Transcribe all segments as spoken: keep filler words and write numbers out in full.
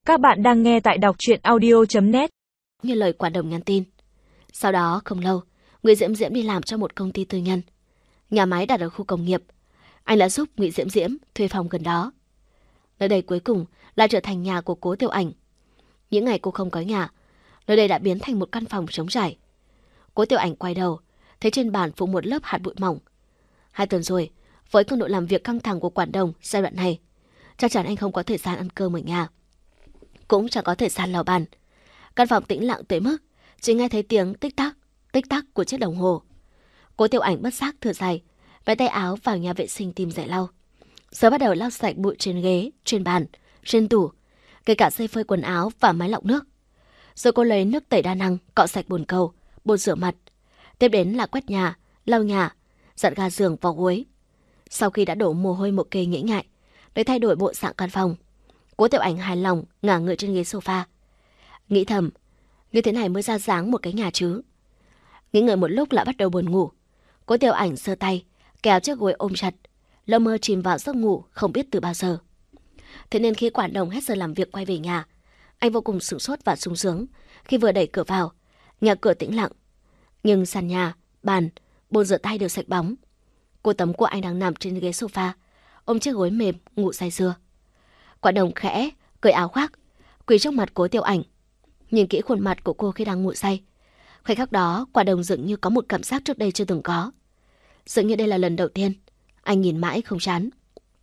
Các bạn đang nghe tại đọc truyện audio chấm net. Như lời Quản Đồng nhắn tin. Sau đó không lâu, Ngụy Diễm Diễm đi làm cho một công ty tư nhân. Nhà máy đặt ở khu công nghiệp. Anh đã giúp Ngụy Diễm Diễm thuê phòng gần đó. Nơi đây cuối cùng là trở thành nhà của Cố Tiểu Ảnh. Những ngày cô không có nhà, nơi đây đã biến thành một căn phòng trống trải. Cố Tiểu Ảnh quay đầu, thấy trên bàn phủ một lớp hạt bụi mỏng. Hai tuần rồi, với cường độ làm việc căng thẳng của Quản Đồng giai đoạn này, chắc chắn anh không có thời gian ăn cơm ở nhà, cũng chẳng có thời gian lau bàn. Căn phòng tĩnh lặng tới mức chỉ nghe thấy tiếng tích tắc, tích tắc của chiếc đồng hồ. Cố Tiểu Ảnh bất giác thở dài, vén tay áo vào nhà vệ sinh tìm giấy lau. Giờ bắt đầu lau sạch bụi trên ghế, trên bàn, trên tủ, kể cả dây phơi quần áo và máy lọc nước. Rồi cô lấy nước tẩy đa năng cọ sạch bồn cầu, bồn rửa mặt. Tiếp đến là quét nhà, lau nhà, giặt ga giường vào gối. Sau khi đã đổ mồ hôi một kê nghĩ ngại, để thay đổi bộ dạng căn phòng, Cố Tiểu Ảnh hài lòng ngả người trên ghế sofa. Nghĩ thầm, như thế này mới ra dáng một cái nhà chứ. Nghĩ ngợi một lúc lại bắt đầu buồn ngủ. Cố Tiểu Ảnh giơ tay kéo chiếc gối ôm chặt, lơ mơ chìm vào giấc ngủ không biết từ bao giờ. Thế nên khi Quản Đồng hết giờ làm việc quay về nhà, anh vô cùng sửng sốt và sung sướng khi vừa đẩy cửa vào. Nhà cửa tĩnh lặng, nhưng sàn nhà, bàn, bồn rửa tay đều sạch bóng. Cô tấm của anh đang nằm trên ghế sofa, ôm chiếc gối mềm ngủ say sưa. Quản Đồng khẽ cởi áo khoác, quỳ trước mặt Cố Tiểu Ảnh, nhìn kỹ khuôn mặt của cô khi đang ngủ say. Khoảnh khắc đó, Quản Đồng dường như có một cảm giác trước đây chưa từng có. Dường như đây là lần đầu tiên anh nhìn mãi không chán.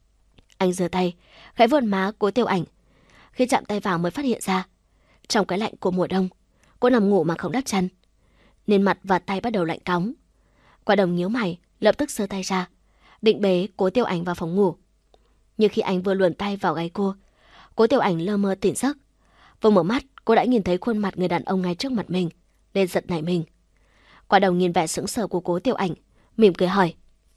Anh giơ tay khẽ vuốt má Cố Tiểu Ảnh. Khi chạm tay vào mới phát hiện ra, trong cái lạnh của mùa đông, cô nằm ngủ mà không đắp chăn, nên mặt và tay bắt đầu lạnh cóng. Quản Đồng nhíu mày, lập tức giơ tay ra, định bế Cố Tiểu Ảnh vào phòng ngủ. Nhưng khi anh vừa luồn tay vào gáy cô, Cố Tiểu Ảnh lơ mơ tỉnh giấc. Vừa mở mắt, cô đã nhìn thấy khuôn mặt người đàn ông ngay trước mặt mình, nên giật nảy mình. Quản Đồng nhìn vẻ sững sờ của Cố Tiểu Ảnh, mỉm cười hỏi: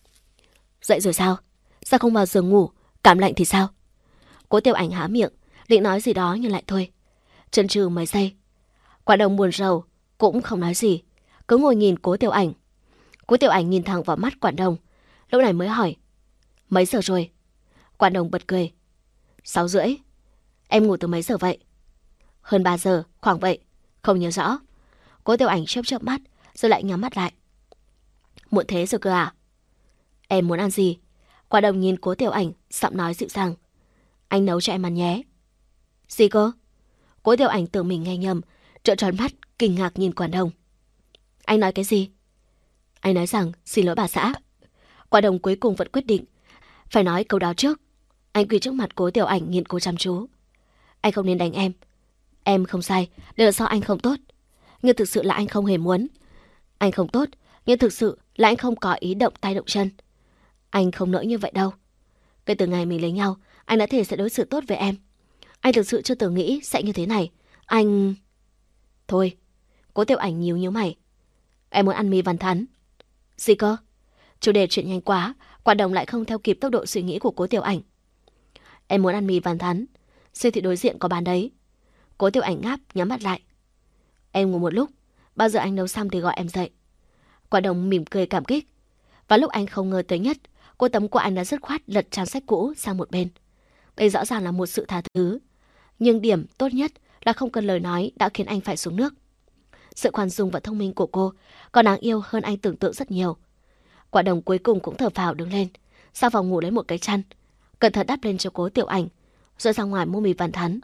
"Dậy rồi sao? Sao không vào giường ngủ? Cảm lạnh thì sao?" Cố Tiểu Ảnh há miệng, định nói gì đó nhưng lại thôi. Chần chừ mấy giây, Quản Đồng buồn rầu cũng không nói gì, cứ ngồi nhìn Cố Tiểu Ảnh. Cố Tiểu Ảnh nhìn thẳng vào mắt Quản Đồng, lúc này mới hỏi: "Mấy giờ rồi?" Quản Đồng bật cười: Sáu rưỡi. Em ngủ từ mấy giờ vậy?" "Hơn ba giờ, khoảng vậy. Không nhớ rõ." Cố Tiểu Ảnh chớp chớp mắt, rồi lại nhắm mắt lại. "Muộn thế rồi cơ à?" "Em muốn ăn gì?" Quản Đồng nhìn Cố Tiểu Ảnh, giọng nói dịu dàng: "Anh nấu cho em ăn nhé." "Gì cơ?" Cố Tiểu Ảnh tưởng mình nghe nhầm, trợn tròn mắt, kinh ngạc nhìn Quản Đồng. "Anh nói cái gì?" "Anh nói rằng xin lỗi bà xã." Quản Đồng cuối cùng vẫn quyết định phải nói câu đó trước. Anh quỳ trước mặt Cố Tiểu Ảnh nhìn cô chăm chú. "Anh không nên đánh em. Em không sai, đều là do anh không tốt. Nhưng thực sự là anh không hề muốn. Anh không tốt, nhưng thực sự là anh không có ý động tay động chân. Anh không nỡ như vậy đâu. Kể từ ngày mình lấy nhau, anh đã thề sẽ đối xử tốt với em. Anh thực sự chưa từng nghĩ sẽ như thế này. Anh..." "Thôi." Cố Tiểu Ảnh nhíu nhíu mày. "Em muốn ăn mì Văn Thắn." "Gì cơ?" Chủ đề chuyện nhanh quá, Quản Đồng lại không theo kịp tốc độ suy nghĩ của Cố Tiểu Ảnh. "Em muốn ăn mì Văn Thắn, siêu thị đối diện có bán đấy." Cố Tiểu Ảnh ngáp, nhắm mắt lại. "Em ngủ một lúc, bao giờ anh nấu xong thì gọi em dậy." Quản Đồng mỉm cười cảm kích. Và lúc anh không ngờ tới nhất, cô tấm của anh đã dứt khoát lật trang sách cũ sang một bên. Đây rõ ràng là một sự tha thứ, nhưng điểm tốt nhất là không cần lời nói đã khiến anh phải xuống nước. Sự khoan dung và thông minh của cô còn đáng yêu hơn anh tưởng tượng rất nhiều. Quản Đồng cuối cùng cũng thở phào đứng lên, sang phòng ngủ lấy một cái chăn, cẩn thận đắp lên cho Cố Tiểu Ảnh, rồi ra ngoài mua mì Văn Thắn.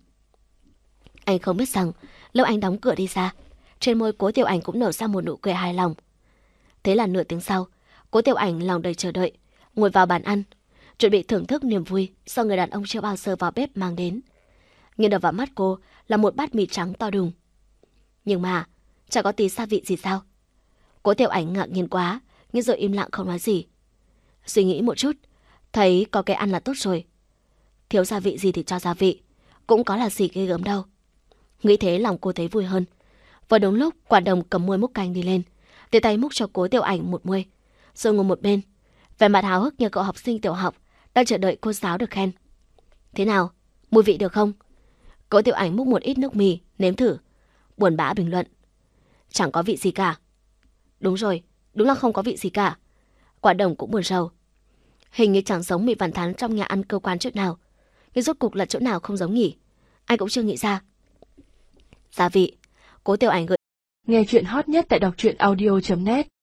Anh không biết rằng lúc anh đóng cửa đi ra, trên môi Cố Tiểu Ảnh cũng nở ra một nụ cười hài lòng. Thế là nửa tiếng sau, Cố Tiểu Ảnh lòng đầy chờ đợi, ngồi vào bàn ăn, chuẩn bị thưởng thức niềm vui do người đàn ông chưa bao giờ vào bếp mang đến. Nhưng đập vào mắt cô là một bát mì trắng to đùng. Nhưng mà chẳng có tí gia vị gì sao? Cố Tiểu Ảnh ngạc nhiên quá, nhưng rồi im lặng không nói gì. Suy nghĩ một chút, thấy có cái ăn là tốt rồi. Thiếu gia vị gì thì cho gia vị, cũng có là gì ghê gớm đâu. Nghĩ thế lòng cô thấy vui hơn. Vừa đúng lúc Quản Đồng cầm muôi múc canh đi lên, tiện tay múc cho Cố Tiểu Ảnh một muôi, rồi ngồi một bên, vẻ mặt háo hức như cậu học sinh tiểu học đang chờ đợi cô giáo được khen. "Thế nào, mùi vị được không?" Cố Tiểu Ảnh múc một ít nước mì nếm thử, buồn bã bình luận: "Chẳng có vị gì cả." "Đúng rồi, đúng là không có vị gì cả." Quản Đồng cũng buồn rầu. Hình như chẳng giống mì Văn Thắn trong nhà ăn cơ quan chỗ nào, nhưng rốt cục là chỗ nào không giống nhỉ? anh cũng chưa nghĩ ra. Gia vị, Cố Tiểu Ảnh gợi. Nghe chuyện hot nhất tại đọc truyện audio chấm net.